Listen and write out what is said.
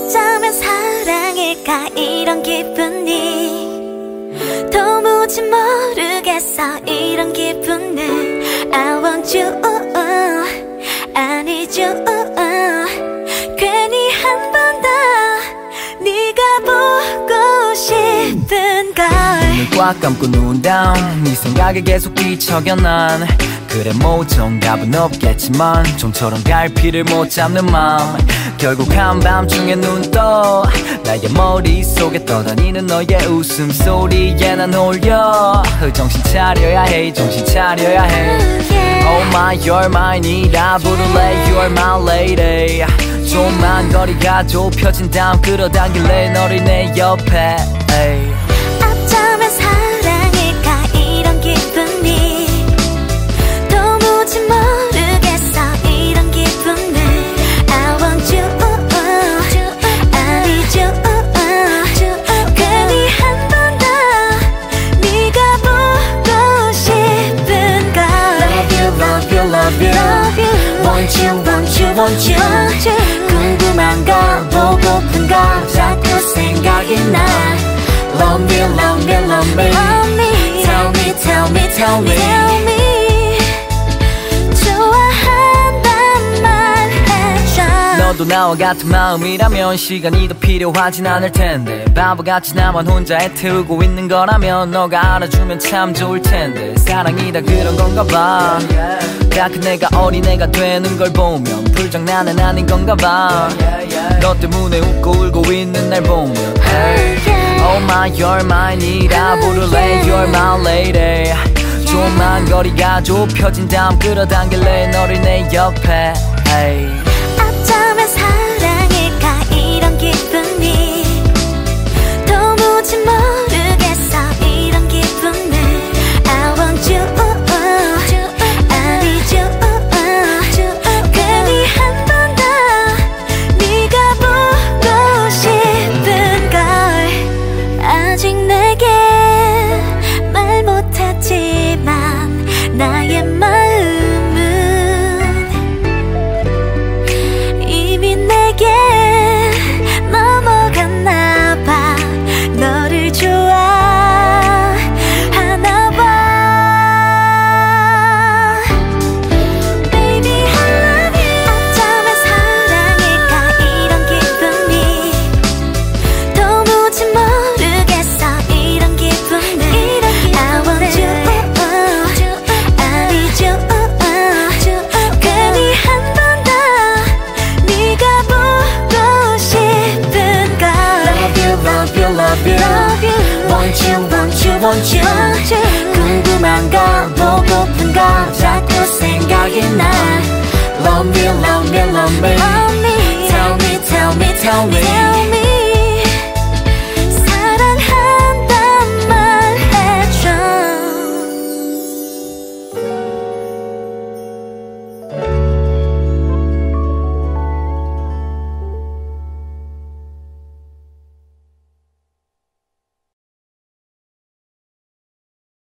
어쩌면 사랑일까 이런 기분이 도무지 모르겠어 이런 기분은 I want you I need you 괜히 한 번 더 네가 보고 싶은 걸 눈을 꽉 감고 눈 down 네 생각에 계속 뒤척여 난 그래 뭐 정답은 없겠지만 좀처럼 갈피를 못 잡는 맘 결국 한밤중에 눈 떠 나의 머릿속에 떠다니는 너의 웃음소리에 난 홀려 정신 차려야 해 정신 차려야 해 Oh my you're mine이라 부를래 You're my lady 좀만 거리가 좁혀진 다음 끌어당길래 너를 내 옆에 에이. 어쩌면 사랑일까 이런 기분이 도무지 모르겠어 이런 기분은 I want you I need you 괜히 한 번 더 네가 보고 싶은 걸 Love you love you love you Want you want you want you 궁금한 걸 보고픈 걸 자꾸 생각이 나 Love me love me love me Tell me tell me tell me 좋아한단 말 해줘 너도 나와 같은 마음이라면 시간이 더 필요하진 않을 텐데 바보같이 나만 혼자 애태우고 있는 거라면 너가 알아주면 참 좋을 텐데 사랑이 다 그런 건가 봐 다 큰 내가 어린애가 되는 걸 보면 불장난은 아닌 건가 봐너 때문에 웃고 울고 있는 날 보면 hey. Oh my you're mine이라 부를래 You're my lady 좀만 거리가 좁혀진 다음 끌어당길래 너를 내 옆에 hey. 어쩌면 사랑일까 이런 기분이 도무지 모르겠어 이런 기분은 I want you I need you 괜히 한 번 더 네가 보고 싶은 걸 아직 내게 말 못했지만 나의 마음은 이미 내게 넘어갔나 봐 너를 좋아하나 봐 Baby I love you 어쩌면 사랑일까 이런 기분이 도무지 모르겠어 이런 기분은 I want you I need you 괜히 한 번 더 네가 보고 싶은 걸 Love you love you love you Want you want you want you 궁금한 걸 보고픈 걸 자꾸 생각이 나 Love me love me love me Tell me tell me tell me